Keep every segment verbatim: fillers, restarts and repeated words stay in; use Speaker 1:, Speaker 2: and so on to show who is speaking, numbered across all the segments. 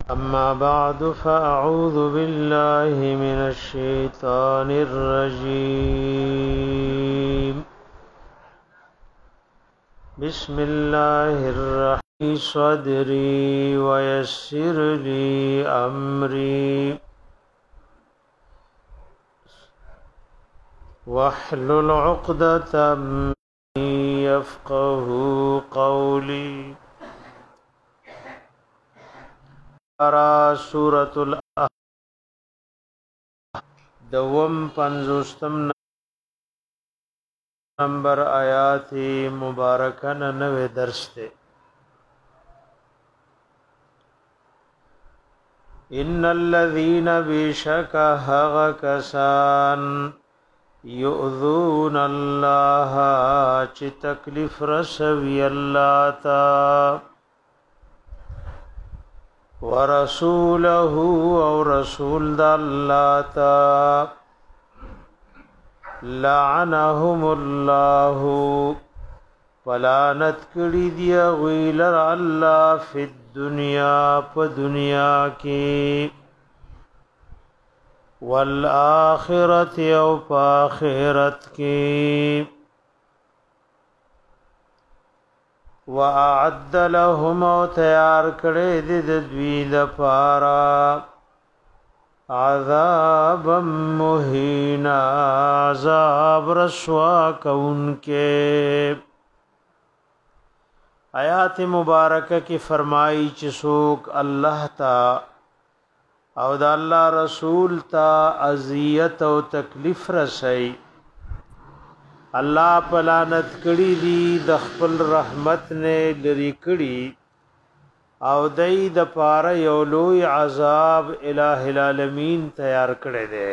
Speaker 1: أما بعد فأعوذ بالله من الشيطان الرجيم بسم الله الرحمن صدري ويسر لي أمري واحلل عقدة من يفقه قولي. ارا سورة الأحقاف دوم پنزوستم نمبر آیات مبارکن نوے درس تے. ان الذين بشك هغ کسان یؤذون الله چی تکلیف رسوی اللہ تا ورسوله او رسول د الله تا لعنهم الله ولعنت کړي دی غویلر الله فی الدنیا په دنیا کې والآخرت او په آخرت کې وَأَعَدَّ لَهُمْ تیار کړي د دوی لپاره عذابا مهینا عذاب رسوا کونکه. آیات مبارکه کی فرمایي چې څوک الله تا او د الله رسول تا اذیت او تکلیف رسي الله پلانت کړي دي د خپل رحمت نه لري کړي او دای د پاره یو لوی عذاب الٰه العالمین تیار کړي دي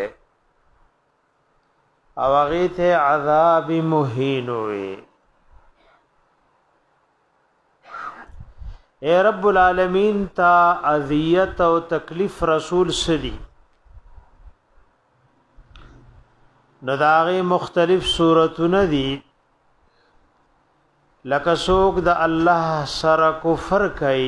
Speaker 1: او هغه ته عذاب مهین وي. اے رب العالمین تا اذیت او تکلیف رسول سری نو داغه مختلف صورتونه دي لکه څوک د الله سره کفر کوي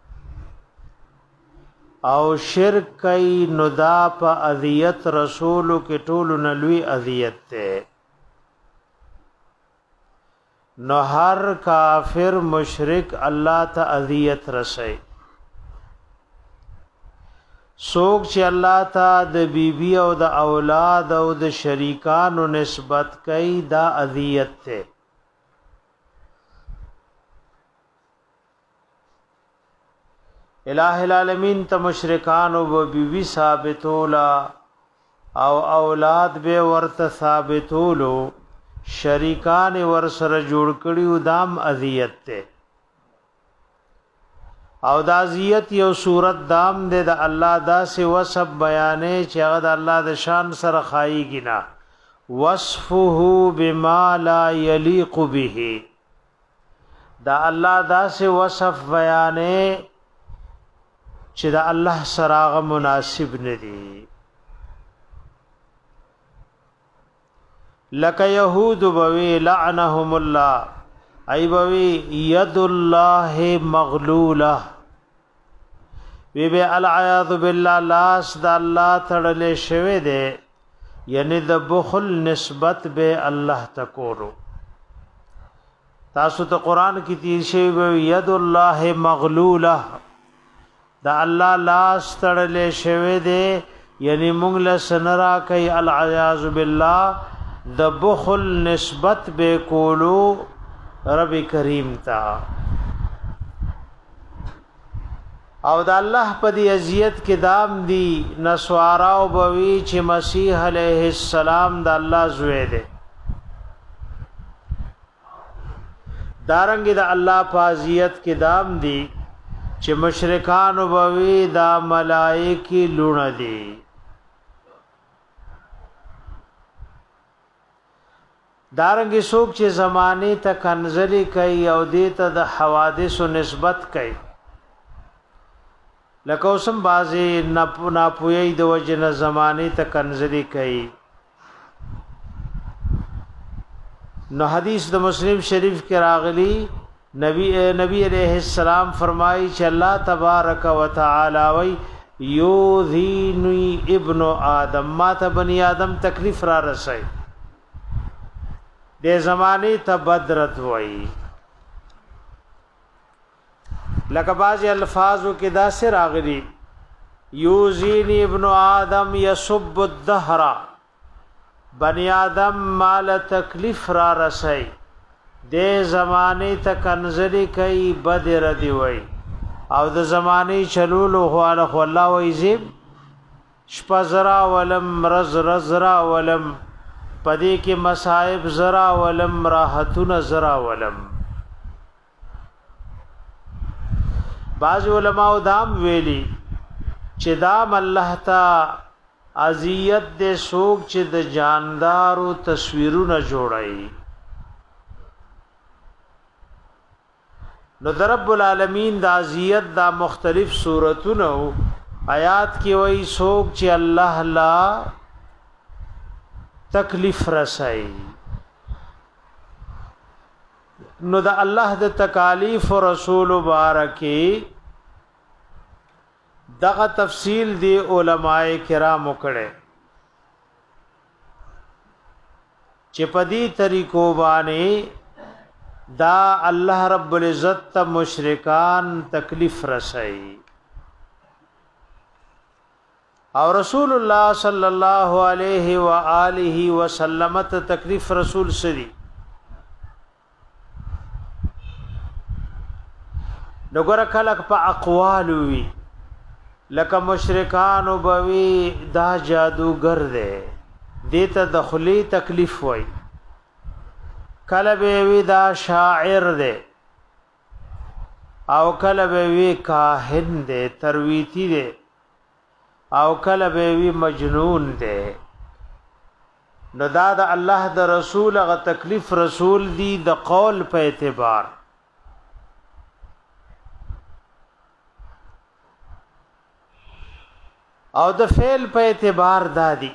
Speaker 1: او شرک کوي نو دا په اذیت رسولو کې ټول نلوي اذیت ته. نو هر کافر مشرک الله ته اذیت رسي. سوک چې الله تا د بیبي او د اولاد او د شریکانو نسبت کوي دا اذیت ته. الٰه العالمین ته مشرکان او بیبي ثابتولا او اولاد به ورته ثابتولو شریکان ور سره جوړ کړیو دام اذیت ته. او دا اذیت یو صورت دام دے دا الله دا سے وصف بیانے چې هغه د الله د شان سره خایږي نه. وصفه بما لا یلیق به دا الله دا سے وصف بیانے چې دا الله سره هغه مناسب ندی. لک یهود بوی لعنهم الله ای بوی ید الله مغلوله وی به العیاذ بالله لاس د الله تړلې شوی دی یعنی د بخل نسبت به الله تکورو. تاسو ته قران کې تیر شوی وی ید الله مغلوله د الله لاس تړلې شوی دی یعنی موږ له سنرا کوي العیاذ بالله د بخل نسبت به کولو رب کریم تا. او د الله په دی اذیت کې دام دی نسوارا او بوي چې مسیح علیه السلام د الله زوی دی. دارنګ د الله په اذیت کې دام دی چې مشرکان او بوي دا ملائکه لونه دي. دارنګ څوک چې زمانه ته کنزلی کوي او دې ته د حوادث نسبت کوي لکه اوسم بازي ناپوهي د وجنه زمانه ته کنزلی کوي. نو حدیث د مسلم شریف کې راغلی نبی نبی علیہ السلام فرمائی چې الله تبارک وتعالى وی یوذینی ابن آدم ما ته بنی آدم تکلیف را رسای دې زمانه ته بدرت وی لکه بعض الفاظو کې دا سر راغلي یوذینی ابن آدم یسب الدهر بنی آدم مال تکلیف را رسای دې زمانه ته کنزلی کوي بدر دی وی او د زمانه چلولو هو الله وایزم شپه زرا ولم رز رزرا ولم پدې کې مصائب زرا ولم راحتون زرا ولم بعض علماء دام ویلي چې دام الله تا اذیت دې سوق چې د جاندارو تصویرونه جوړای نو در رب العالمین دا اذیت دا مختلف صورتونه آیات کې وایي سوق چې الله لا تکلیف رسای نو دا الله د تکالیف رسول مبارکی دغه تفصیل دی علماء کرام کړه چې په دې طریقو باندې دا الله رب العزت ته مشرکان تکلیف رسای او رسول الله صلی الله علیه و آله وسلم ته تکلیف رسول سری نګور کلک په اقوال وی لکه مشرکان وبوي دا جادوګر دی دیته دخلی تکلیف وای کله به وی دا شاعر دی او کله به وی کاهن دی ترویتی دی او کله به وی مجنون دی نو دا د الله د رسول غ تکلیف رسول دی د قول په اعتبار او د فعل په اعتبار دادی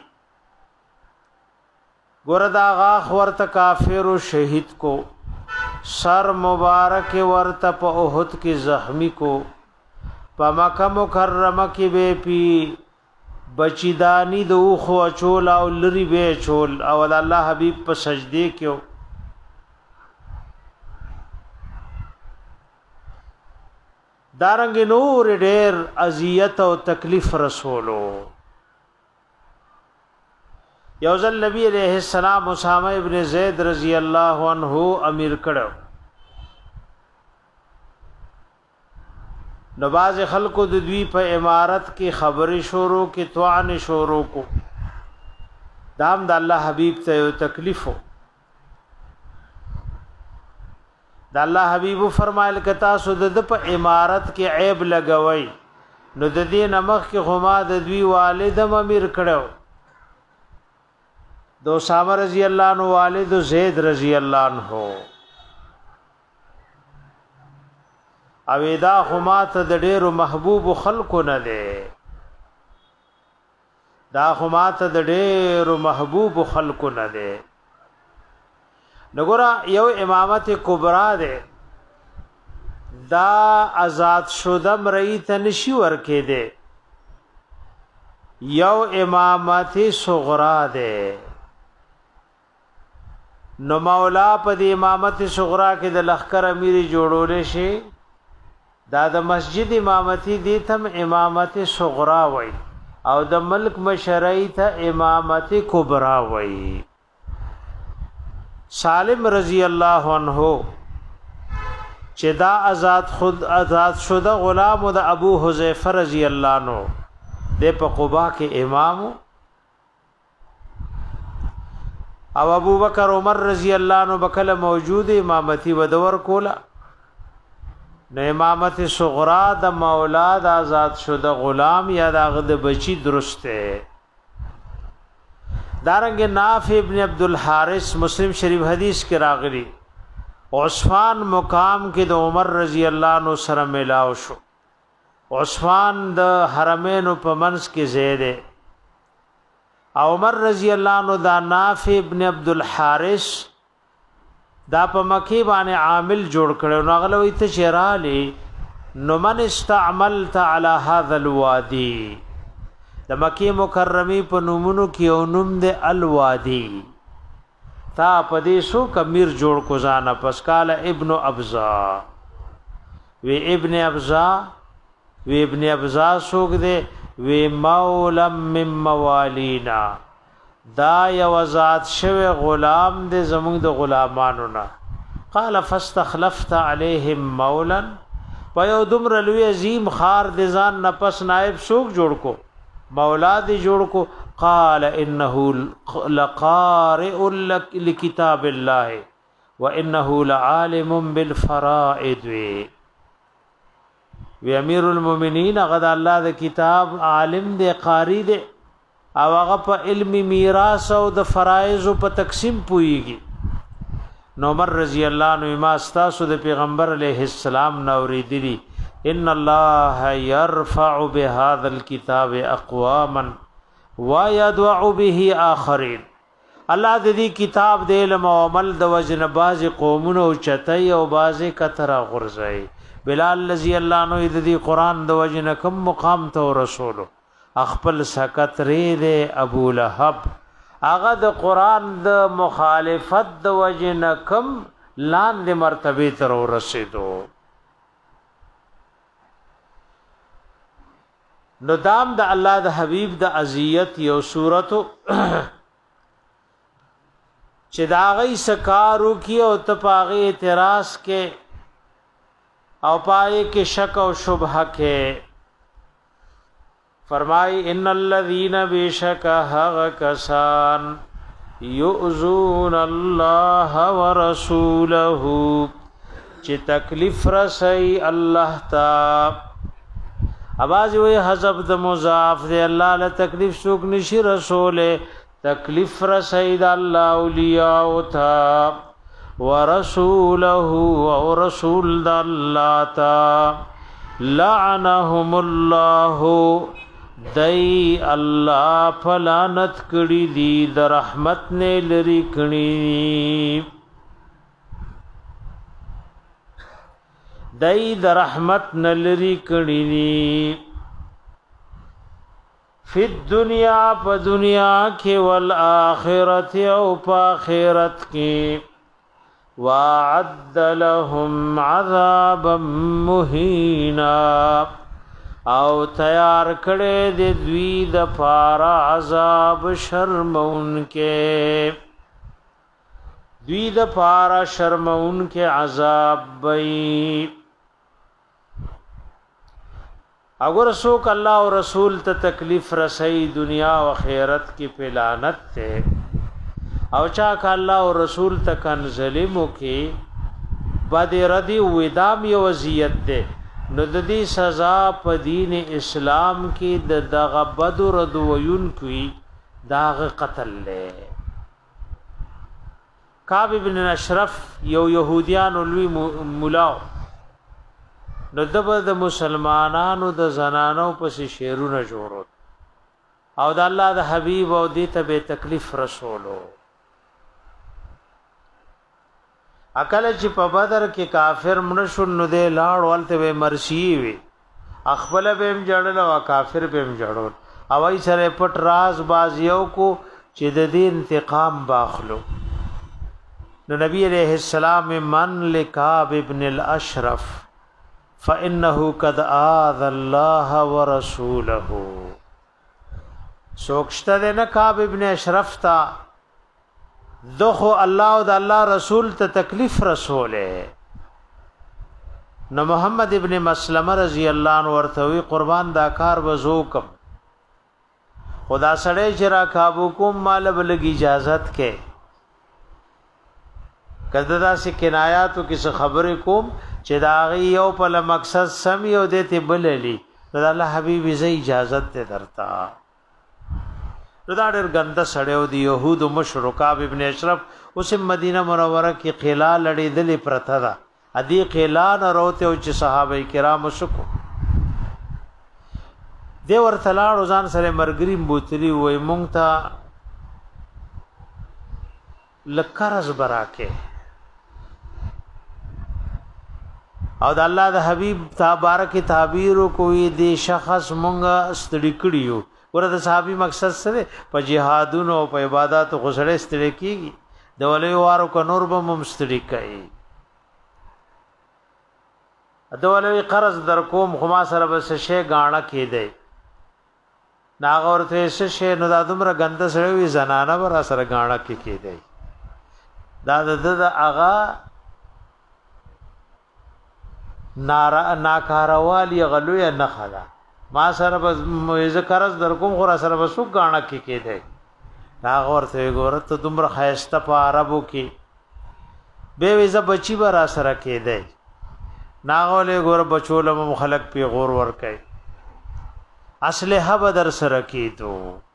Speaker 1: ګوردا غاخ ورته کافر او شهید کو سر مبارک ورته په احد کې زخمی کو په مکه مکرمه کې به پی بچیدانی د خو چول او لری به چول او الله حبیب په سجدي کې دارنګ نور ډېر اذیت او تکلیف رسولو یوزل نبی علیہ السلام اسامہ ابن زید رضی اللہ عنہ امیر کړو نواز خلقو د دوی په امارت کې خبري شروع کې توان شروع کو دام د الله حبیب ته تکلیفو د الله حبیب فرمایل کتا سود د په امارت کې عیب لګوي نو د دې نمخ کې غما د دوی والد امیر کړو دو اسامه رضی اللہ عنہ والد زید رضی اللہ عنہ او دا خمات د ډیرو محبوب خلقو نه ده دا خمات د ډیرو محبوب خلقو نه ده نګورا یو امامت کبرا ده دا آزاد شوده مری ته نشي ورکه ده یو امامت صغرا ده نو مولا په د امامت صغرا کې د لخر امیر جوړول شي دا د مسجد امامتی دي تم امامت صغرا وای او د ملک مشرعی ته امامت کبرا وای سالم رضی اللہ عنہ چې دا آزاد خود آزاد شده غلام د ابو حذیفه رضی اللہ عنہ د په قباء کې امام او ابو بکر عمر رضی اللہ عنہ بکله موجود امامتی ودور کولا نو امامت صغرا د مولا د آزاد شده غلام یا د غد بچی درسته دارنګ نافع ابن عبد الحارث مسلم شریف حدیث کې راغلی عثمان مقام کې د عمر رضی اللہ عنہ سره ملاو شو عثمان د حرمین په منځ کې زیده عمر رضی اللہ عنہ دا نافع ابن عبد الحارث دا په مکی باندې عامل جوړ کړو نو غلوی ته شرالی نو من استعملت على هذا الوادي د مکی مکرمی په نومونو کې او نوم د الوادي تا په دې سو کمیر جوړ کو ځانه پس قال ابن ابزا وی ابن ابزا وی ابن ابزا سوګ دے وی مولا من موالینا دا یو ذات شوی غلام دے زمونږ د غلامانو نه قال فاستخلفت عليهم مولا پيو دمر لوی عظیم خار د ځان نفس نائب سوق جوړ کو مولا دی جوړ کو قال انه لقارئ لكتاب الله وانه لعالم بالفرائض وی امیر المؤمنین غدا الله د کتاب عالم دی قاری دی او هغه په علم میراث او د فرایض په تقسیم پويږي نو عمر رضی الله عنه ما استاسو د پیغمبر علیه السلام نوریدلی ان الله يرفع بهذا الكتاب اقواما ويدع به اخرين الله د دې کتاب د علم او عمل د وجن باز قومونو چتای او باز کتره غرزای بلال رضی الله عنه د دې قران د وجن کم مقام ته رسولو خپل سکت ری دے ابو لهب هغه د قران د مخالفت د وجن کم لاندې مرتبه تر رسیدو نو دام د الله د حبیب د اذیت یو صورتو چې دا غي سکارو کی او تپاغه اعتراض کې او پای کې شک او شبهه کې فرمائی ان الذين بشك هغ کسان یؤذون الله ورسوله چې تکلیف رسي الله تا اواز وی حذف د مضاف دی الله له تکلیف سوق نشي رسوله تکلیف رسي د الله اولیاء او تا ورسوله او رسول د الله تا لعنهم الله دای الله فلانت کړي دي د رحمت نه لري کړي دای د رحمت نه لري کړي دي فی الدنیا په دنیا کې ول اخرت او په آخرت کې وعد لهم عذابا مهینا او تیار کړي د دوی د پارا عذاب شرمون کې دوی د پارا شرمون کې عذاب وي اگر څوک الله او رسول ته تکلیف رسي دنیا او آخرت کې پلانت ته او چا ک الله او رسول ته کن ظلمو کې بد ردی ودام یو وصیت ده نو د دې سزا په دین اسلام کې د دغه بدر دویون کوي داغ قتل له کعب ابن اشرف یو يهوديان لوی مولا نو دبه د مسلمانانو د زنانو پس شیرونه جوړو او د الله د حبیب او دې ته به تکلیف رسولو اکل چې په بدر کې کافر منشن نو دې لاړ ولته به مرشي وي خپل به هم جړل او کافر به هم جړل او ای سره پټ راز بازیو کو چې د دې انتقام باخلو نو نبی علیہ السلام من لکعب ابن الاشرف فانه قد آذ الله ورسوله سوکشته نه کعب ابن اشرف تا دخو الله او د الله رسول ته تکلیف رسوله نو محمد ابن مسلمه رضی الله عنه ورته وی قربان دا کار وزوکم خدا سړی چې را کابو کوم مال بلګی اجازت کې کله دا سې کنایاتو کې خبرې کوم چې دا غي یو په مقصد سم یو دته بللی دا الله حبیب زې اجازت ته درتا نو دا ډېر ګنده سړیو دی يهود مشرکاب ابن اشرف اوس مدینه منوره کې قلا لړېدلې پرته ده ادي قلا نه روته او چې صحابه کرام شکو دی ورته لاړ ځان سره مرګري بوتلی وای مونږ ته لکرز براکه او د الله د حبیب تبارک تعبیر کوئی دی شخص مونږه ستړي کړیو ورته صحابي مقصد سره په جهادونو او په عبادت غسړې ستړي کیږي د ولې وارو ک نور به مم ستړي کوي د ولې قرض در کوم خو ما سره بس شی غاڼه کېده ناغ ورته شی نو د دومره غنده سره وی زنانه ور سره غاڼه کې کېده دا د د اغا نارا ناکاروالی غلوی نه خلا ما سره بس ذکرز در کوم خو سره بس غاڼه کې کېده ناغ ورته ګورت دومره خیسته په عربو کې به ویزه بچی بر سره کېده ناغوله ګور بچولم مخلق پی غور ور کوي اصله بدر سره کیدو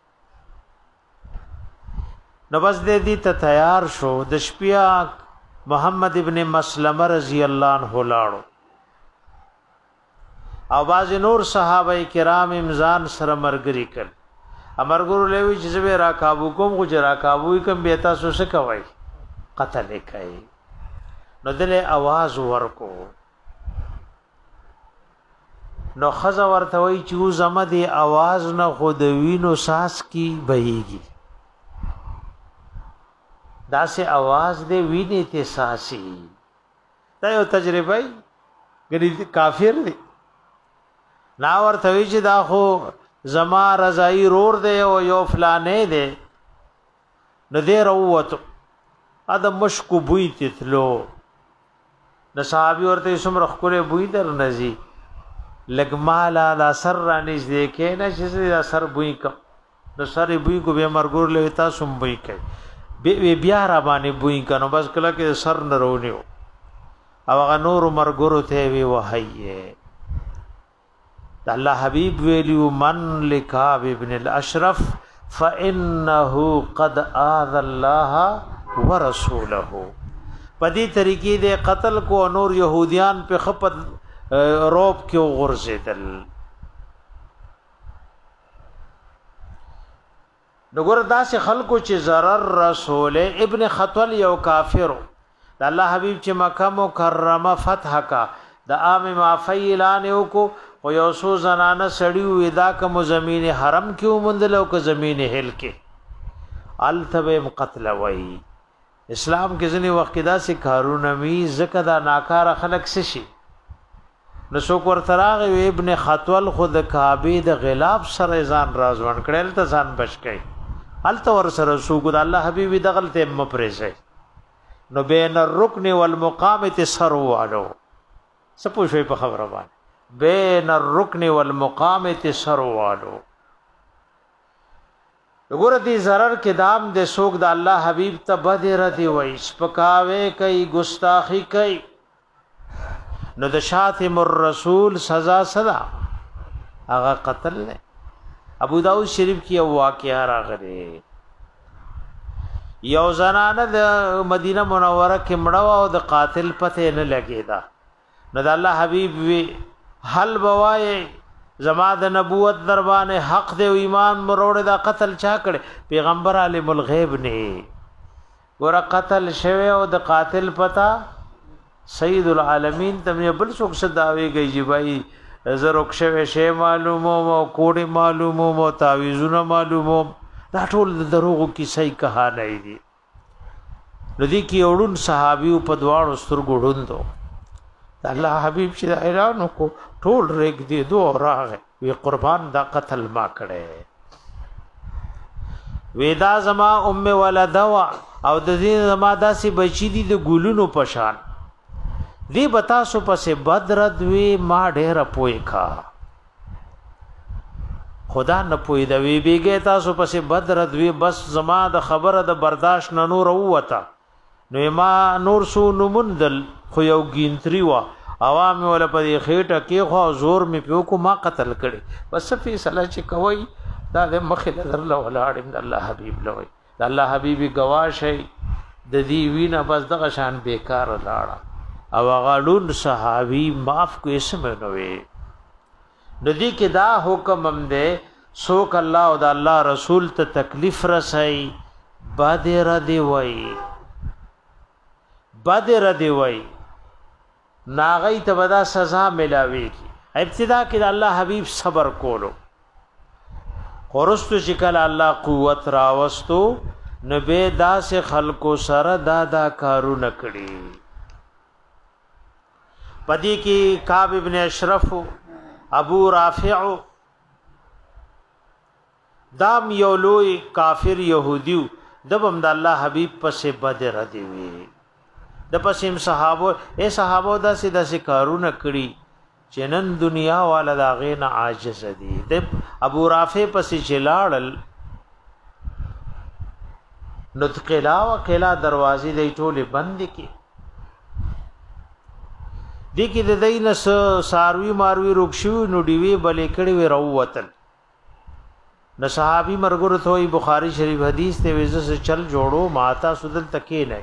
Speaker 1: نو بس دې دې ته تیار شو د شپیا محمد ابن مسلمه رضی الله عنه لاړو او باز نور صحابه کرام امزان سره مرګري کړ امرګرو لوي چې زه را کابو کوم خو جرا کابو کوم به تاسو څه کوي قتل کوي نو دله आवाज ورکو نو خزا ورته وی چې زما دی आवाज نه خود وینو ساس کی بهيږي دا سه आवाज دی ویني ته ساسي دا یو تجربه غني کافر دی نا ورته وی چې دا خو زما رضای رور دی او یو فلانه دی نو دی وروته ا د مشکو بوی تتلو د صحابي ورته سم رخله بوی در نزي لګمالا لا سر رانیز دې کې نه چې دا سر بوئی کا نو سر بوئی کو به مرګور لوي تاسو بوئی کوي بیا را باندې بوئی کنو بس کله کې سر نه رونیو او هغه نور مرګور ته وی وحیه الله حبیب ویلو من لکاب ابن الاشرف فانه قد اذى الله ورسوله پدې طریقې دې قتل کو نور يهوديان په خپت روب کیو غرزیدل نګور داسې خلکو چې zarar رسول ابن خطل یو کافر د الله حبیب چې مکه مکرمه فتح کا د عام مافیلان یو کو او یو سو زنانه سړی وې دا کوم زمین حرم کیو مندلو کو زمین هل کې التبه قتل وای اسلام کې ځنی وخت دا سي کارونه می زکه دا ناکاره خلق سشي نو څوک ورتراغ ابن خطول خود کعبه د غلاف سره ځان رازوان کړل ته ځان بچ کړي الته ور سره سوق د الله حبيب دغلته مپرزه نو بین الركن والمقام تسروالو سپو شوي په خبره باندې بین الركن والمقام تسروالو وګوره دې zarar کې دام د سوق د الله حبيب ته بدر دی وای سپکاوي کوي ګستاخی کوي نو د شاتم الرسول سزا صدا هغه قتل نه ابو داود شریف کی واقعا راغره یو زنانه د مدینه منوره کې مړه او د قاتل پته نه لګیدا نو د الله حبیب وی حل بوای زما د نبوت دربانه حق دی او ایمان مروړه دا قتل چا کړي پیغمبر عالم الغیب نه ور قتل شوه او د قاتل پتا سید العالمین تم بل څوک صداوي گئی جی بھائی زروک شوه شی معلومو مو کوډي معلومو مو تعویذونه معلومو دا ټول دروغو کی صحیح کہانی دي ردی کی اورون صحابي په دواړو سترګو ډوندو الله حبیب چې ایران کو ټول ریک دي دو راغه وی قربان دا قتل ما کړي ودا زما ام ولدوا او د دې زما داسي بچی دي د ګولونو پشان دی بتا سو پسې بدر دوی ما ډېر پوي کا خدا نه پوي د وی بیګه تاسو پسې بدر دوی بس زما د خبره د برداشت نه نور وته نو ما نور سو نمندل خو یو گینتری وا عوام ول په خېټه کې خو زور می پیو کو ما قتل کړي بس فیصله چې کوي دا د مخه نظر له ولاړ الله حبیب لوي د الله حبیبي گواشه د دې وینا بس دغه شان بیکار لاړه او غاړون صحابي معاف کو اسم نوې ندی کې دا حکم هم ده سوک الله او د الله رسول ته تکلیف رسای بادر دی وای بادر دی وای ناغی ته ودا سزا ملاوي کی ابتدا کې الله حبيب صبر کولو قرستو چې کله الله قوت راوستو نبی داس خلقو سره دا دا کارونه کړی پدې کې کعب ابن اشرف ابو رافع دام یو لوی کافر يهوديو دبم د الله حبيب پسې بدر دی وی د پسیم صحابه اے صحابه دا سیدا سي کارونه کړی چنن دنیا والا دا غین عاجز دي د ابو رافع پسې چلاړل نو قلا او قلا دروازې د ټوله بند کی دي کې د دینس ساروي ماروي روښو نو دیوی بلې کړي وی روتل نو صحابي مرګور ته بخاری شریف حدیث ته وزه سے چل جوړو ماتا سودل تکې نه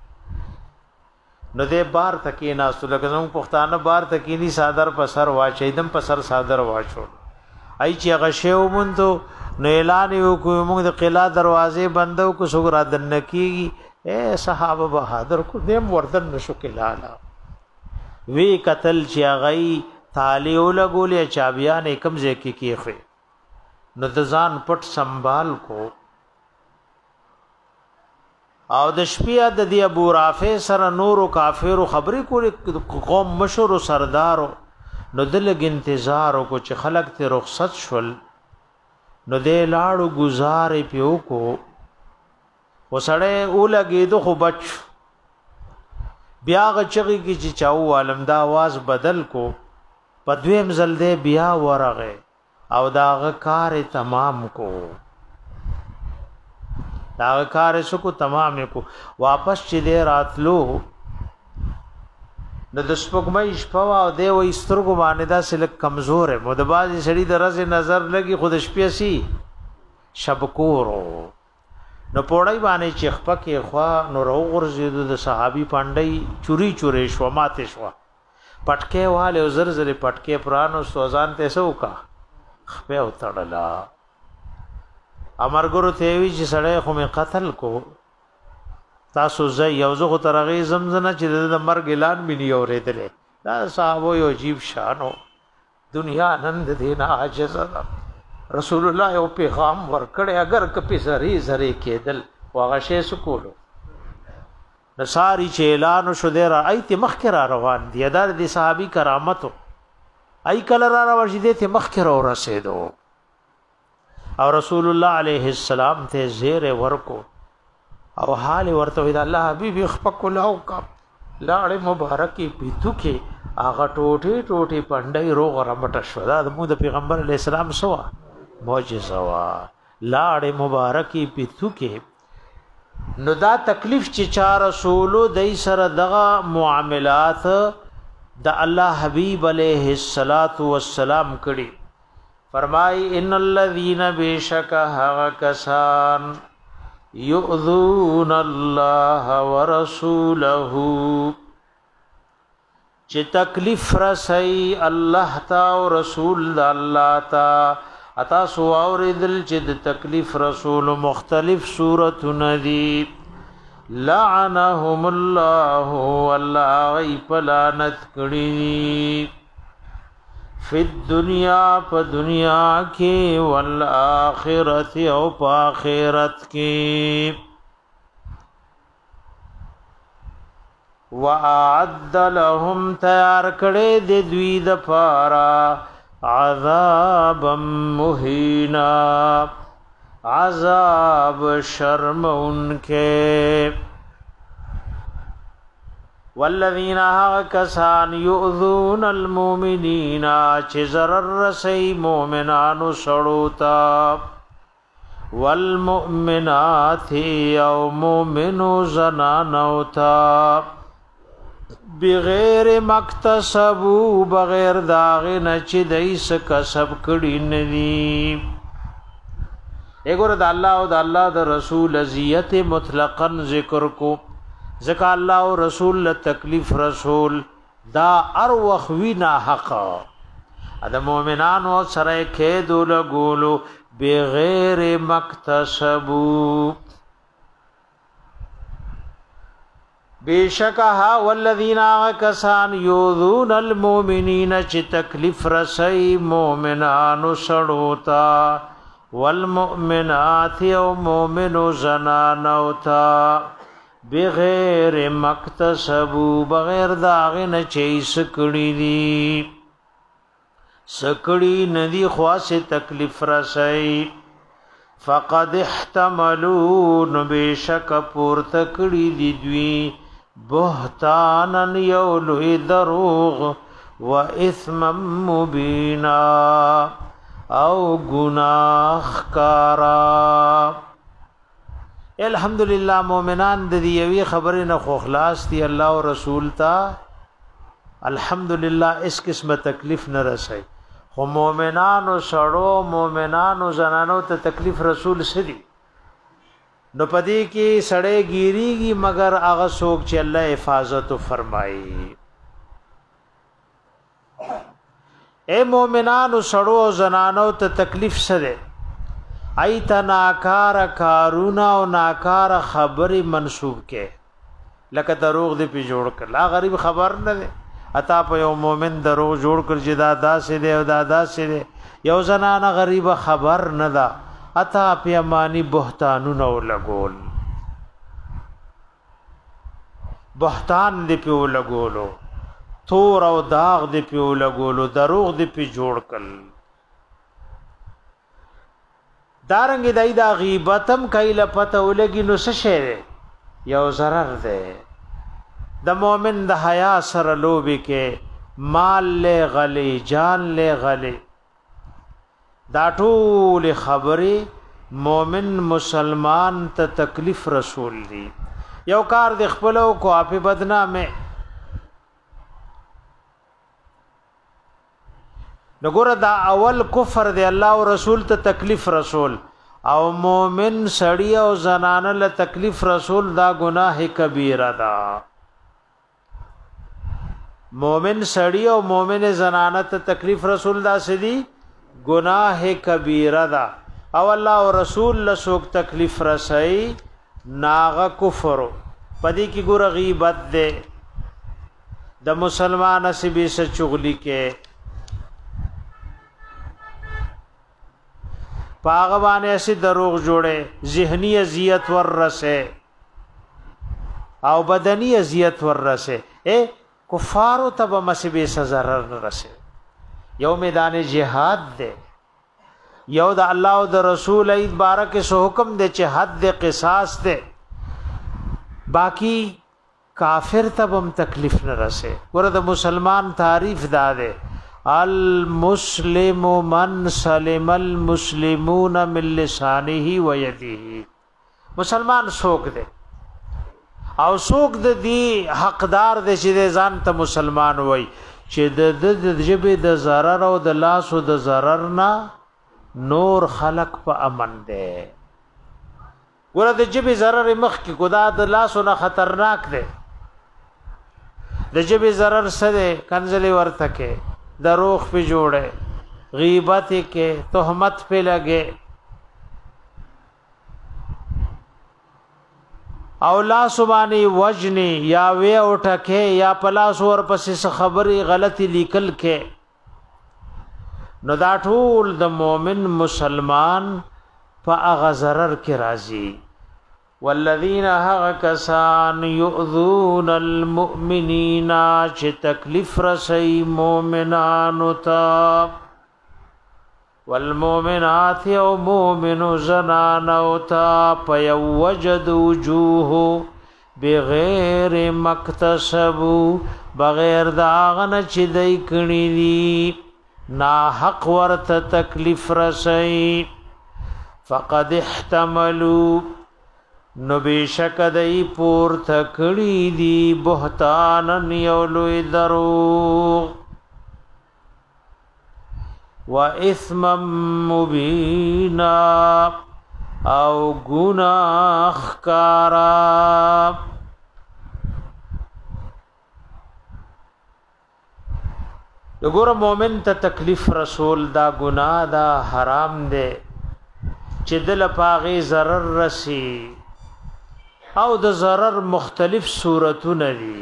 Speaker 1: نو دې بار تکې نه سولګ زمو پښتانه بار تکې ني صادر پر سر واچیدم پر سر صادر واچو ای چې غشیو مونته نو اعلان یو کو موږ د قلا دروازې بندو کو سوګرا دنکی اے صحابه بہادر کو دیم وردن نشو کلالا وی قتل چې غي تالیو لګولې چابيان کم ځای کې کیخه نو د ځان پټ سنبال کو او د شپې د دی ابو رافع سره نور او کافر خبرې کولې قوم مشر او سردارو نو دلګ انتظار کو چې خلق ته رخصت شول نو دې لاړو گزارې پیو کو وسړې اولګې دو خو بچ بیا غچغي کی چې چاو عالم دا आवाज بدل کو پدویم زل دې بیا ورغه او داغه کار تمام کو داغه کار شکو تمام کو واپس چې دې راتلو نو د سپوږمۍ شپه او دې و استرګو باندې دا سلک کمزور ہے مدبازي سړی درزه نظر لګي خود شپې سي شبکورو نو پوړای باندې چې خپکه خوا نو رو غرزیدو د صحابي پاندای چوری چوري شو ماته شو پټکه والے زر زر پټکه پرانو سوزان ته سو کا خپه وتړلا امرګرو ته وی چې سړی خو می قتل کو تاسو زې یوزو خو ترغه زمزنه چې د مرګ اعلان ملي اورېدل دا صحابه یو عجیب شانو دنیا نند دین عاجز رسول الله او پیغام ورکړي اگر کپی زری زری کېدل واغه شی سکولو نصاری چې اعلان شو دی را ایت مخکره روان دی دار دي صحابي کرامتو ای کله را ورشي ته مخکره ورسېدو او رسول الله عليه السلام ته زیر ورکو او حال ورته وی الله حبيب خپک له کا لاړې مبارکي پیتو کې اغه ټوټي ټوټي پندای روغ رمټ شو دا د پیغمبر علی السلام سوا معجزه وا لاړې مبارکي پیتو کې نو دا تکلیف چې چا رسول دای سره دغه معاملات د الله حبيب عليه الصلاه والسلام کړي فرمای ان الذين بشک ها کسان یؤذون الله ورسوله چې تکلیف رسي الله تا او رسول الله تا اتا سو اوریدل چې د تکلیف رسول مختلف صورتونه دي لعنهم الله والله پلانت کړي فی الدنیا په دنیا کې والآخرت او په آخرت کې وَأَعَدَّ لَهُمْ تیار کړي د دوی د پاره عذابا مهینا عذاب شرم انکه والذین کسان یؤذون المؤمنین چې zarar رسي مؤمنانو سړوتا والمؤمنات او مؤمنو زنانو تا بغیر مکتسبو بغیر داغه نچ دیس کسب کړي ندي اګور د الله او د الله د رسول ازیت مطلقاً ذکر کو ذکا الله او رسول تکلیف رسول دا ار وخوینا حق ادم مومنانو سره کې دول ګولو بغیر مکتسبو بیشکها والذین کسان یوذون المؤمنین چی تکلیف رسی مومنانو سڑوتا والمؤمنات او مومنو زنانوتا بغیر مکتسبو بغیر داغن چی سکڑی دی سکڑی ندی خواس تکلیف رسی فقد احتملون بیشک پورتکڑی دی دوی بہتانن یولوی دروغ و اثما مبینا او گناہ کارا. الحمدللہ مومنان د دیوی خبری نه خو خلاص دی الله او رسول تا الحمدللہ اس قسم تکلیف نه رسي. خو مومنانو سړو مومنانو زنانو ته تکلیف رسول سدي نو پدې کې سړې ګيريږي مگر هغه څوک چې الله حفاظت فرمایي. اے مومنانو سړو زنانو ته تکلیف سره ایت ناکار کارونا او ناکار خبري منسوب کې لکه دروغ دې په جوړ کړه لا غریب خبر نه ده اتا په یو مومن دروغ جوړ کړ چې دا داسې دی او دا داسې دی یو زنانه غریب خبر نه ده اتا په معنی بهتانونه لګول بهتان دې په لګولو تور او داغ دې په لګولو دروغ دې په جوړ کړ دارنګ دای دا غیبتم کایله پته ولګي نو څه شی یو zarar ده د مؤمن د حیا سره لوبي کې مال له غلي جان له غلي دا ټول خبره مؤمن مسلمان ته تکلیف رسول دی. یو کار د خپلو کو اپی بدنامه نګور دا اول کفر دی الله او رسول ته تکلیف رسول او مومن سړی او زنانه له تکلیف رسول دا گناه کبیره ده. مومن سړی او مومن زنانه ته تکلیف رسول دا سدي گناه کبیره ده او الله او رسول له سوک تکلیف رسي ناغه کفر پدې کی ګور غیبت ده د مسلمان سبي سے چغلی کې پاغوانه اسی دروغ جوړه ذهنی اذیت ورسه او بدنی اذیت ورسه اے کفارو تب مسبه سزرر رسه. یو میدان جهاد ده یو د الله او د رسول ای بارک سو حکم ده چې حد ده قصاص ده باقی کافر تب هم تکلیف نه رسه. ورته مسلمان تعریف داده المسلم من سلم المسلمون من لسانه و يده. مسلمان سوک دے او سوک د دی حقدار دے چې ځان ته مسلمان وای چې د د جبه د zarar او د لاس او د zarar نه نور خلق په امن دے. ګوره د جبه zarar مخ کې خدا د لاس نه خطرناک دے د جبه zarar سره کنزلي ورته کې دروغ پہ جوڑے غیبت کے تہمت پہ لگے اولا سبانی وجنی یا وی اٹھکے یا پلاس ور پس خبری غلطی لیکل کے نو دا ټول د مومن مسلمان په هغه zarar کې راځي. والذین هغه کسان یؤذون المؤمنین چې تکلیف رسي مؤمنانو ته والمؤمنات او مؤمن زنانو ته فیوجد وجوه بغیر مکتسبو بغیر داغنه چې دای کړي دي نا حق ورته تکلیف رسي فقد احتملوا نو بیشک دای پور تکړی دی بهتان نیولوی دروغ و اثم مبینا او گناہ کارا. دګور مومن ته تکلیف رسول دا گناہ دا حرام دے چې دل پاغي zarar رسی او د ضرر مختلف صورتونه دي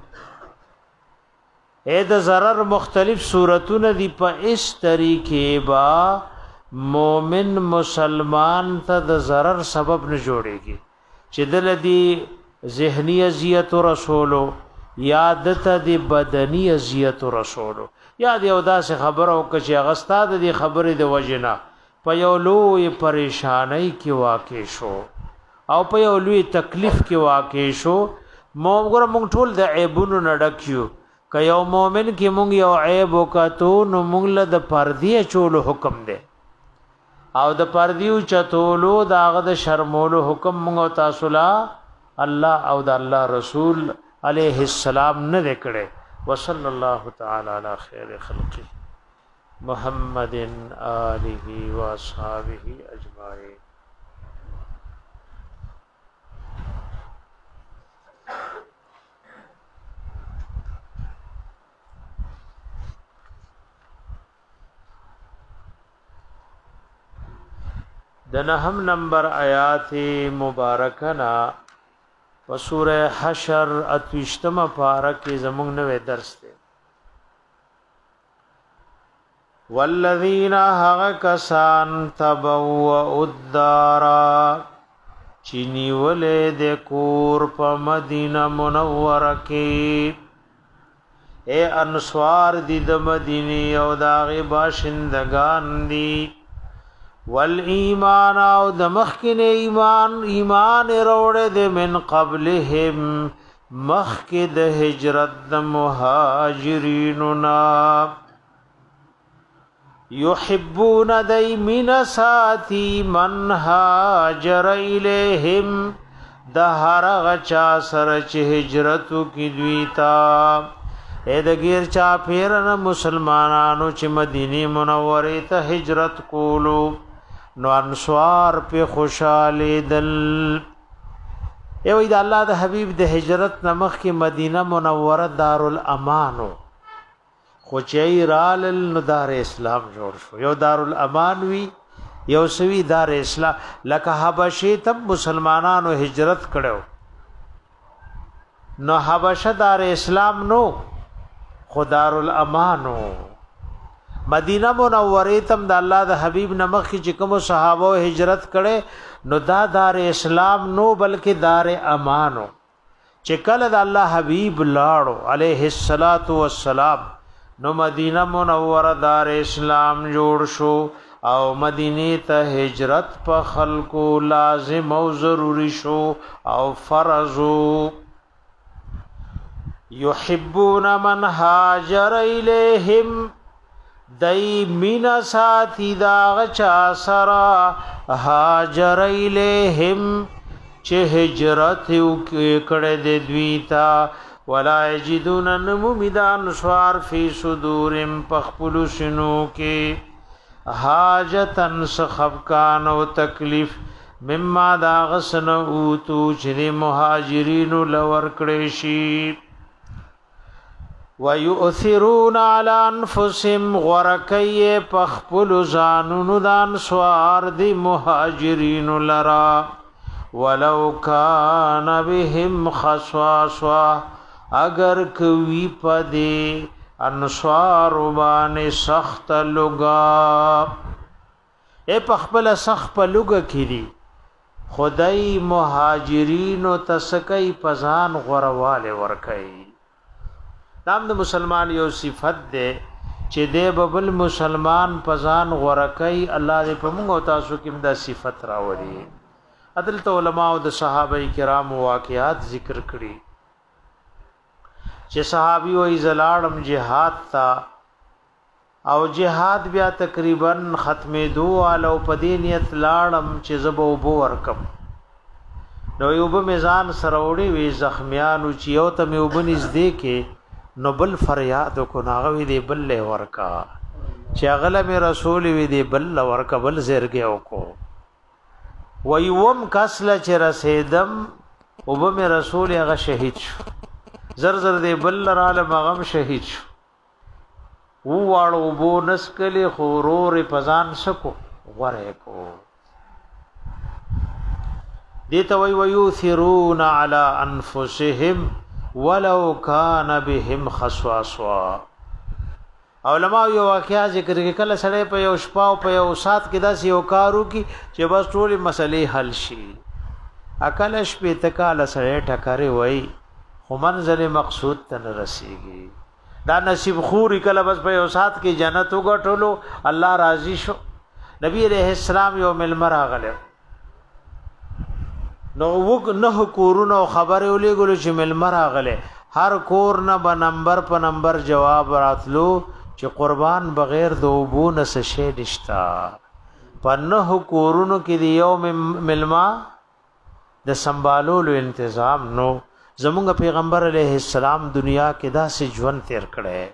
Speaker 1: اے د ضرر مختلف صورتونه دي په اس طریقې با مومن مسلمان ته د ضرر سبب نه جوړيږي چې دل دي ذهنی اذیت رسولو یا دته د بدنی اذیت رسولو یا د یو داسې خبره او چې غستاد د خبرې د وجنه په یو لوی پریشانی کې واقع شو او په یو لوی تکلیف کې واقع شو موږ موږ ټول د عیبونو نډکیو که یو مؤمن کې موږ یو عیب وکړو نو موږ له د پردی چولو حکم دی او د پردیو چتولو داغه د شرمولو حکم موږ تاسو لا الله او د الله رسول علیه السلام نه وکړي وصلی الله تعالی علی خیر خلقه محمد آله و اصحابہ اجمعین د نهم نمبر آیات مبارکنا په سوره حشر اتوشتمه پارکه زموږ نوې درس دی والذین هغ کسان تبوؤ الدار چینی ولې د کور په مدینه منوره کې اے انصار دی د مدینه او داغه باشندگان دی والایمان او د مخکن ایمان ایمان روړه د من قبلهم مخک د هجرت د مهاجریننا یحبون دای من ساتی من هاجر الیهم د هرغ چا سره چې هجرت کی دوی تا اې د غیر چا پیرن مسلمانانو چې مدینه منوره ته هجرت کولو نو انصار په خوشاله دل ای وې د الله د حبیب د هجرت نمخ کې مدینه منوره دارالامانو خو چې رال نو دار اسلام جوړ شو یو دارالامان وی یو سوی دار اسلام لکه حبشه تب مسلمانانو هجرت کړو نو حبشه دار اسلام نو خدارالامانو مدینه منوره تم د الله د حبیب نمخ چې کوم صحابه هجرت کړي نو دا دار اسلام نو بلکې دار امانو چې کله د الله حبیب لاړو علیه الصلاۃ والسلام نو مدینه منوره دار اسلام جوړ شو او مدینه ته هجرت په خلکو لازم او ضروری شو او فرضو یحبون من هاجر الیہم دای مینا ساتھی دا غچا سرا هاجر الیہم چه هجرت کړه د دویتا ولا یجدون نمومدان سوار فی صدورم پخپل شنو کې حاجتن سخفکان او تکلیف مما دا غسن اوتو چې مهاجرین لور کړي شي ويؤثرون على انفسهم غرقي پخپل زانونو دان سوار دی مهاجرین لرا ولو کان بهم خصاصا اگر کوي پدی انصار باندې سخت لوگا اے پخپل سخت لوگا کړي خدای مهاجرین تسکای پزان غرواله ورکای نام د مسلمان یو صفت ده چې د ببل مسلمان پزان غورکای الله دې په موږ او تاسو کې دا صفت راوړي عدل علماء او د صحابه کرام واقعات ذکر کړي چې صحابي او زلاړم جهاد تا او جهاد بیا تقریبا ختمې دوه او پدینیت لاړم چې زبو بو ورکم نو یو به میزان سروړي وی زخمیانو چې یو ته مې وبنځ دې کې نو بل فریاد کو ناغوی دی بل له ورکا چې اغله می رسول وی دی بل ورکا بل زرګه او کو ويوم کسل چې رسیدم او به می رسول هغه شهید شو زر زر دی بل راله مغم شهید شو و واړو بو نسکلی خورور پزان سکو غره کو دیتا وی ویوثرون علی انفسهم ولو کان بهم خصاصا. علماء یو واقعا ذکر کې کله سړی په یو شپه او په یو سات کې داسې یو کارو کی چې بس ټولې مسلې حل شي. اکل شپې تکاله سړی ټکرې وای خو منزل مقصود ته نه رسیږي. دا نصیب خوري کله بس په یو سات کې جنت وګټلو الله راضي شو. نبی علیہ السلام یو ملمر راغله نو وګ نه کورونو خبره ولې ګلو چې ملمر راغله هر کور نه به نمبر په نمبر جواب راتلو چې قربان بغیر د وبو نه څه شي نشتا. په نه کورونو کې دی یو ملما د سنبالولو تنظیم نو. زمونږ پیغمبر علیہ السلام دنیا کې داسې ژوند تیر کړی.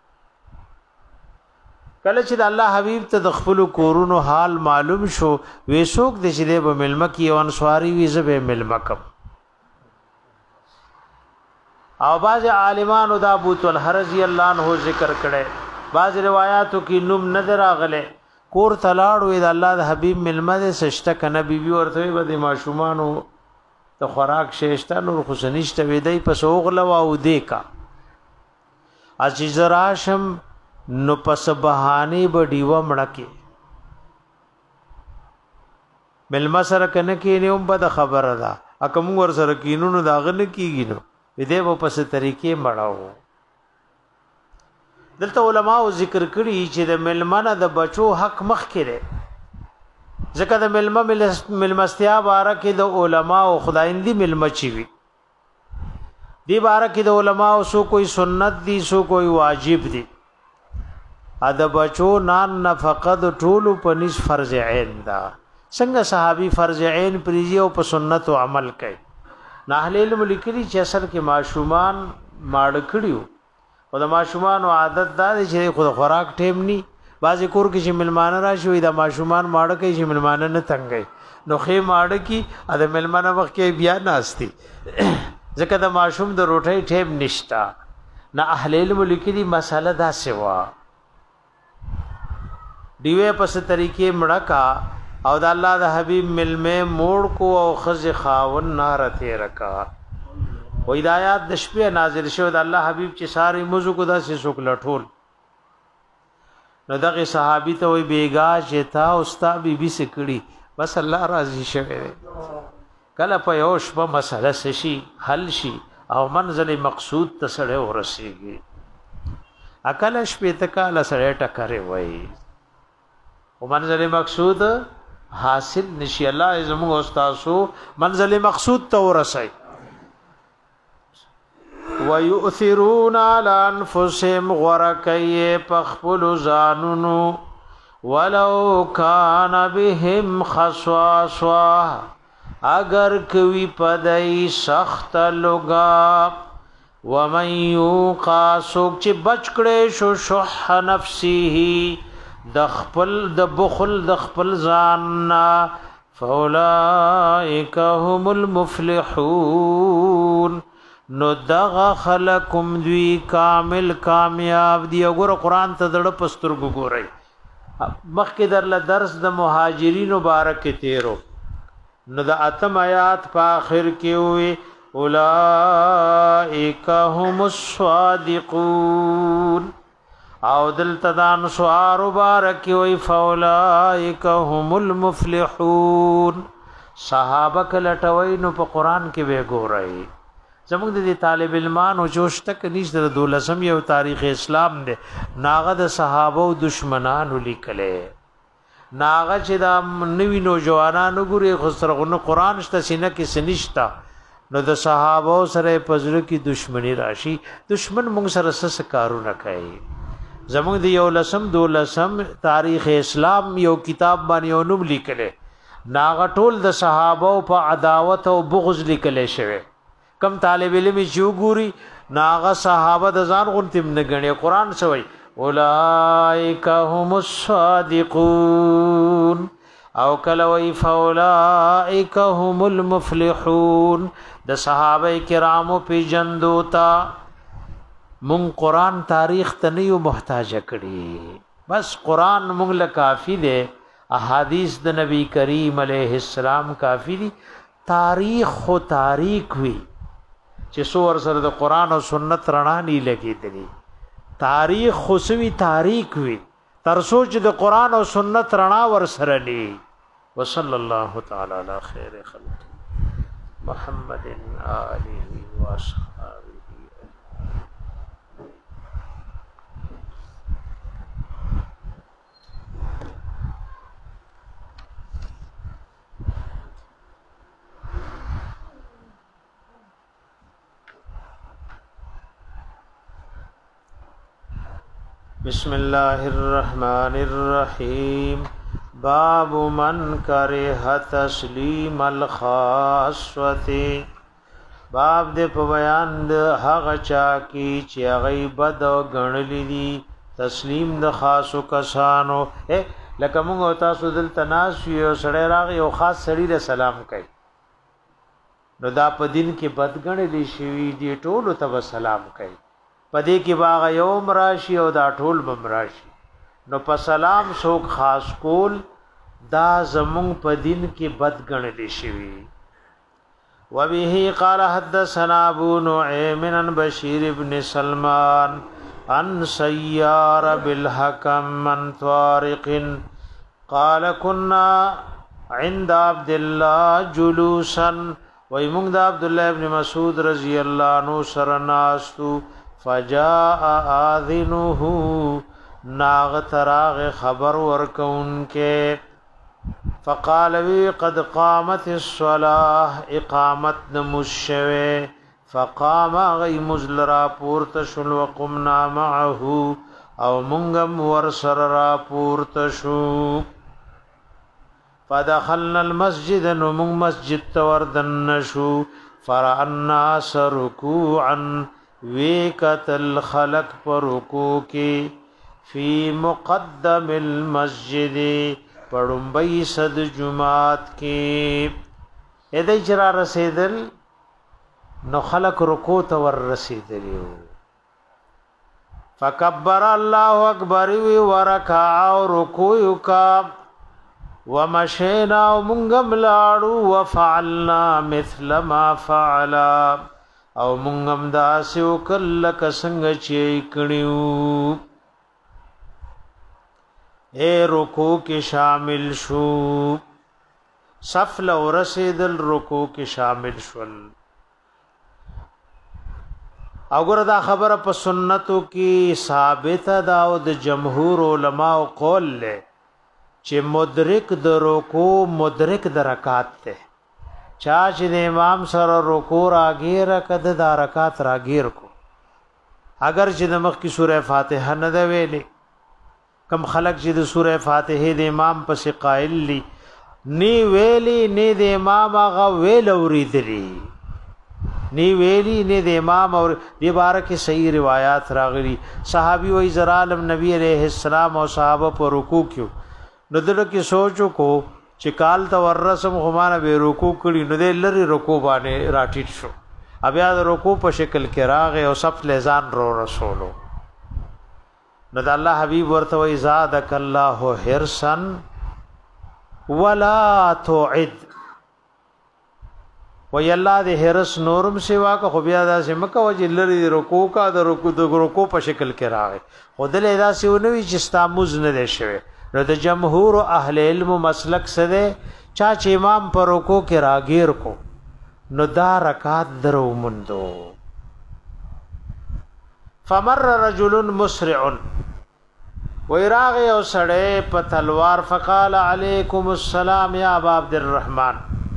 Speaker 1: کله چې الله حبیب ته د خپل کورونو حال معلوم شو وېسوک د چې به ملما کې او انصاری وی زبه ملما کم. او باز عالمانو دا ابو طلحه رضی الله عنه ذکر کړي. باز روایتو کې نوم نظر اغله کور تلاړو د الله د حبیب ملما د سشته کنه بیبي ورته به د ماشومانو ته خوراک شېشته نور خصنیشته وې دی پس اوغله او دې کا عزیز راشم نو پس بهانه بډیو مړکه ملما سره کنه کې نه هم بد خبره ده اکم ور سره کینونو داغه نه کیږي نو دې په پس طریقې مړاو. دلته علماء ذکر کړي چې د ملمنه د بچو حق مخ کړي ځکه د ملما ملمستیا باره کې د علماء او خدایندی ملما چی وي. دی باره کې د علماء سو کوئی سنت دی سو کوئی واجب دی. ا د بچو نان نفقه د ټولو په نس فرض عین دا. څنګه صحابي فرض عین پریږي او په سنت او عمل کوي. ناهل علم لیکلي چې اصل کې معشومان ماړ کړیو او د معشومان عادت دا چې خود خوراک ټیم ني. بعضی کور کې چې ملمانه راشي د معشومان ماړه کوي چې ملمانه نه تنګي نو خې ماړه کې د ملمانه وخت کې بیا ناشتي ځکه د معشوم د روټي ټیم نشتا. نه اهل علم لیکلي مساله دا سوا دیوې پس طریقې مړه او د الله د حبیب ملمه موړ کو او خز خاون نارته رکا. و ہدایت د شپې نازل شو د الله حبیب چې ساری موضوع کو داسې سوک لټول نو دغه صحابي ته وي بیگا چې تا اوستا بي بي سکړي بس الله راضي شوه. کله په یو شپه مسله شي حل شي او منزل مقصود ته سره ورسیږي. اکل شپې ته کاله سره ټکرې وای او منزل مقصود حاصل نشي. الله زموږ استادو منزل مقصود ته ورسای. وَيُؤْثِرُونَ عَلَى أَنفُسِهِمْ غَرَكَيْ پخپل زانونو وَلَوْ كَانَ بِهِمْ خَصَاصَةٌ اگر کوي پدای سخت لوګا. وَمَن يُوقَ سوک چې بچ کړي شو شح نفسه د خپل د بخل د خپل ځان فَأُولَئِكَ هُمُ الْمُفْلِحُونَ نو دغه خلقم دوی کامل کامیاب دی. وګوره قران ته دړ پستر وګورئ مخکې درله درس د مهاجرین مبارک تیرو نو د اتم آیات په اخر کې وي اولائک هم الصادقون او دلته د انصار مبارک وي فاولائک هم المفلحون. صحابه کلټوي نو په قران کې به ګورئ زموږ د طالب علمانو جوش تک نشته. د دولسم یو تاریخ اسلام دی ناغه د صحابه او دشمنانو لیکلې ناغه چې دا نوی نوجوانانو ګوري خسرغونه قران شته سینه کې سنشتا نو د صحابه سره پزړه کې دشمنی راشي. دشمن موږ سره سس کارونه کوي. زموږ د یو لسم دولسم تاریخ اسلام یو کتاب باندې نوم لیکلې ناغه ټول د صحابه په عداوت او بغض لیکلې شوی. کم طالب علم چې وګوري ناغه صحابه د ځان غونتم نه غني. قران سوي اولائک هم الصادقون او کله وی فاولائک هم المفلحون. د صحابه کرامو په جندوتا مون قران تاریخ ته نه یو محتاج کړي. بس قران مونږ له کافی دی. احادیث د نبی کریم علیه السلام کافی دي. تاریخ خو تاریخ وی چې سور سره د قران او سنت رڼا نه لګیدلی تاریخ خو سوي تاریخ وی تر سوچ د قران او سنت رڼا ور سره ني وصلی الله تعالی علی خیر خلق محمد آله واصحابه بسم الله الرحمن الرحیم باب من کرہ تسلیم الخاصه باب دې په بیان د هغه چا کی چې غیبت او غنلې دي تسلیم د خاصو کسانو لکه موږ تاسو دل تناس یو سړی راغی او خاص سړی له سلام کوي نو دا په دین کې بدګنلې شوی دی ټول ته سلام کوي پدې کې باغ یوم راشي او دا ټول بم راشي نو په سلام څوک خاص کول دا زمون په دین کې بد غنل شي و به قال حدثنا ابو نعيم عن بشير بن سلمان عن سيار بالحكم عن طارق قال كنا عند عبد الله جلوسا ويمن عبد الله بن مسعود رضي الله عنه سرناستو فجاء آذنه ناغ تراغ خبر ورکون کے فقال وی قد قامت الصلاة اقامت نمشوه فقام غی مزل را پورت شل وقمنا معه او منگم ورسر را پورت شو فدخلنا المسجد نمون مسجد توردن شو فرع الناس رکوعا ویکت الخلق پر رکوع کی فی مقدم المسجد پڑنبی صد جماعت کی ایدی چرا رسیدل نو خلق رکوع تور رسیدلیو فکبر اللہ اکبر وی ورکع رکوع کا ومشینا ومنگم لاڑو وفعلنا مثل ما فعلا او مونږم داسې وکړل څنګه چې کړیو اے رکوع کې شامل شو صف لو رسیدل رکوع کې شامل شول اگر دا خبره په سنتو کې ثابت ده او د جمهور علما او قول له چې مدرک د رکوع مدرک د رکعات ته چا چې د امام سره رکوع راګیر کده د رکعات راګیر کو اگر چې د مخ کی سوره فاتحه نه دی ویلي کم خلق چې د سوره فاتحه د امام پسې قائل لی نی ویلی نی د امام هغه ویل اوریدلی نی ویلی نی د امام اور دی بارکه صحیح روایت راغلی صحابي وای زرالم نبی علیہ السلام او صحابه پر رکوع کیو نو دلته کې سوچو کو چې کال ته ورسم غمانه به رکوع کړي نو د لری رکوع باندې راټیټ شو بیا د رکوع په شکل کې راغې او صف لزان رو رسولو نو د الله حبیب ورته وی زادک الله حرسن ولا تعد وی الله د حرس نورم سیوا کا خو بیا د سمکه وجه لری رکوع کا د رکوع د رکوع په شکل کې راغې خود له دا سیونوي چې استاموز نه دی شوی نو د جمهور اهل علم مسلک سره چا چې امام پر رکوع کې راګیر کو نو دا رکعات درو مندو فمر رجل مسرع ویراغ او سړی په تلوار فقال علیکم السلام یا ابا عبد الرحمن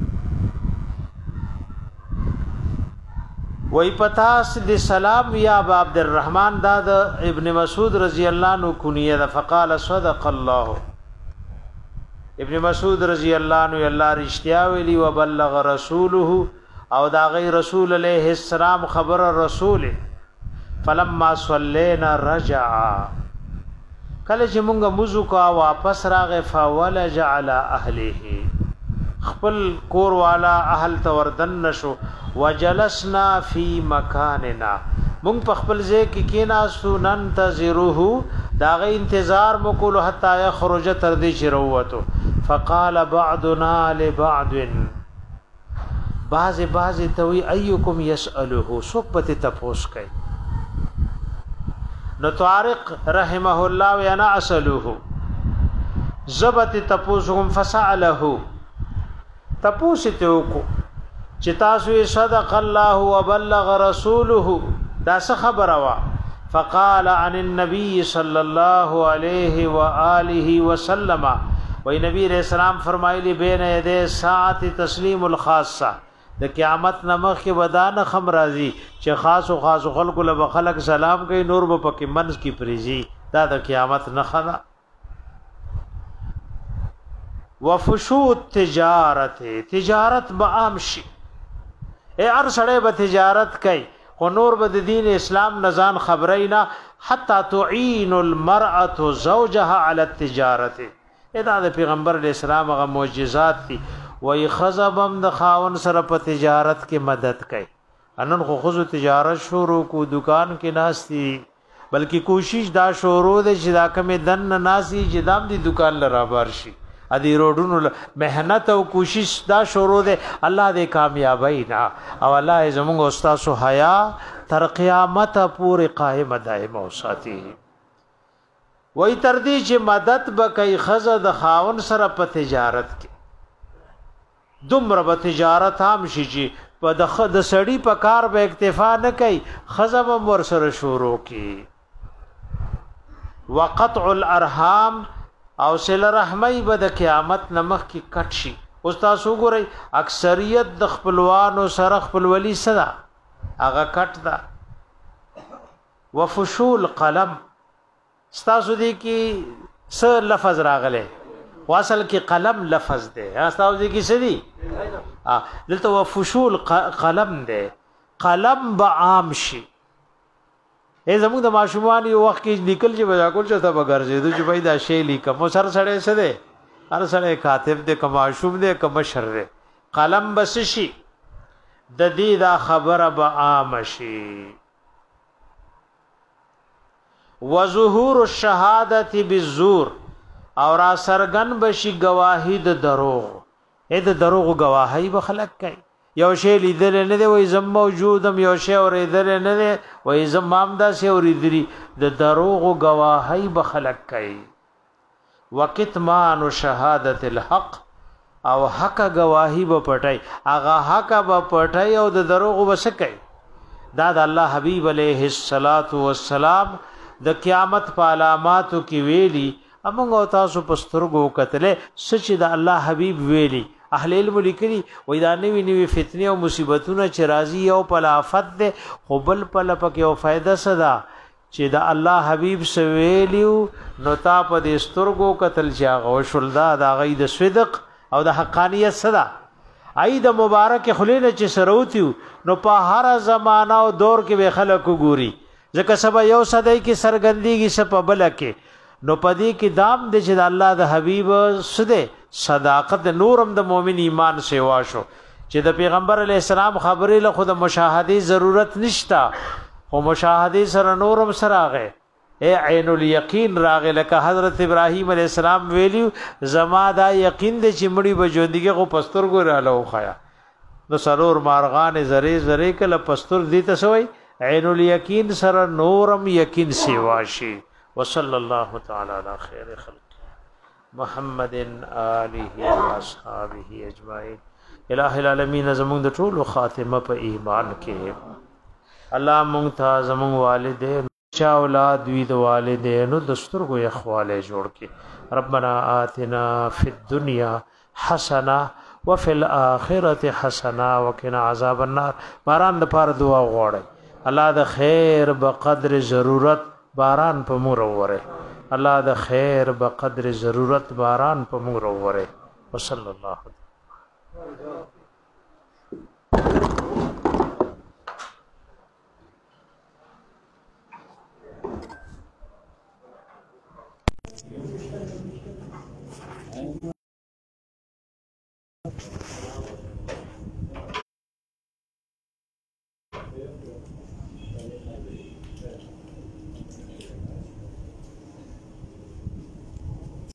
Speaker 1: وی پتاس دی سلام یا ابا عبد الرحمن دا د ابن مسعود رضی اللہ عنہ کنیه دا فقال صدق الله ابن مسعود رضی اللہ عنہ اللہ رشتیا ویلی وبلغ رسوله او دا غی رسول علیہ السلام خبر رسول فلما صلینا رجع کله چې مونږه مزو کا واپس راغې فولج على اهله خپل کور والا اهل توردن نشو وجلسنا فی مکاننا مونږ په خپل ځای کې کېناستو ننتظره دا غي انتظار وکولو حتا یخرج تر دې چې وروته فقال بعضنا لبعض باز باز توي ايكم يسأله سوبت تپوس کوي نو طارق رحمه الله وانا اسلوه زبت تپوسهم فسأله تپوس ته کو چې تاسو صدق الله وبلغ رسوله دا څه خبره وا فقال عن النبي صلى الله عليه واله وسلم وی نبی علیہ السلام فرمایلی بین یدی ساعت تسلیم الخاصه د قیامت نمخ کې ودان خم راضی چې خاص او خاص خلق له خلق سلام کوي نور به پکې منځ کی پریزي دا د قیامت نه خلا وفشو تجارت تجارت به عام شي اے ار سړی به تجارت کوي خو نور به د دین اسلام نزان خبرینا حتا تعین المرأه زوجها علی التجارت دا د پیغمبر علیہ السلام هغه معجزات دي وای خزبم د خاون سره په تجارت کې مدد کوي انن خو خو تجارت شروع کو دکان کې ناشتي بلکې کوشش دا شروع ده چې دا کمه دن ناسي چې دام دي دکان لرابار شي ادي روډونو مهنت او کوشش دا شروع ده الله دې کامیابی نا او الله زموږ استاد حیا تر قیامت پورې قائم دائم او ساتي وای تر دې چې مدد بکای خزه د خاون سره په تجارت کې دومره په تجارت هم شي چې په د خد سړی په کار به اکتفا نه کوي خزه هم ور سره شروع کی وقطع الارحام او صله رحمی به د قیامت نمخ کې کټ شي اوس تاسو ګورئ اکثریت د خپلوانو سره خپل ولی صدا هغه کټ دا وفشول قلم ستاسو دی کی س لفظ راغله واصل کی قلم لفظ ده ستاسو دی کی سدی ا دلته وفشول قلم ده قلم به عام شي ای زموږ د ماشومان یو وخت کې لیکل چې بجا کول چې تا بغرزیدو چې بای دا شی لیکم سر سره څه ده هر سره کاتب ده کماشوم ده کم شر ده قلم بس شي د دې دا خبره به عام شي وظهور الشهادت بالزور اور سرغن بشي گواهی د دروغ اې د دروغ گواهی به خلق کوي یو شی لیدل نه دی وای زم موجودم یو شی اوریدل نه دی وای زم مامدا شی اوریدلی د دروغ گواهی به خلق کوي وکتمان شهادت الحق او حق گواهی به پټای اغه حق به پټای او د دروغ وسکای دا د الله حبیب علیه الصلاۃ والسلام د قیامت په علاماتو کې ویلي امغه تاسو پسترګو کتله سچ د الله حبیب ویلي اهل علم لیکلي وای دا نوی نوی فتنه او مصیبتونه چې راځي او په آفت ده خو بل په لپاره او فائدہ صدا چې د الله حبیب سویلیو نو تا په دې سترګو کتل چې او شلدا د غي د صدق او د حقانیت صدا ای د مبارک خلیل چې سروتیو نو په هر زمانہ او دور کې به خلک ګوري ځکه سبا یو صدای کې سرګندېږي سپ بل کې نو پدې کې دام د چې الله د حبیب سده صداقت نورم د مؤمن ایمان سیوا شو چې د پیغمبر علی السلام خبرې له خود مشاهدي ضرورت نشتا خو مشاهدي سره نورم سره غه اے عین الیقین راغه لکه حضرت ابراهیم علی السلام ویلیو زما دا یقین د چې مړي بجوندګي خو پستر ګور اله خیا نو سرور مارغان زری زری کله پستر دي تسوي عین الیقین سره نورم یقین سیوا شي وصلی الله تعالی علی خیر خلق محمد آله و اصحابہ اجمعین الہ العالمین زمون د ټول خاتمه په ایمان کې الله مونږ ته زمون والدین چا اولاد وی د والدینو دستورغو اخواله جوړ کې ربنا آتنا فی الدنیا حسنه وفي الاخره حسنه وقنا عذاب النار باران د پاره دعا غواړي الله د خیر بقدر ضرورت باران په مور وره الله د خیر بقدر ضرورت باران په مور وره وصلی الله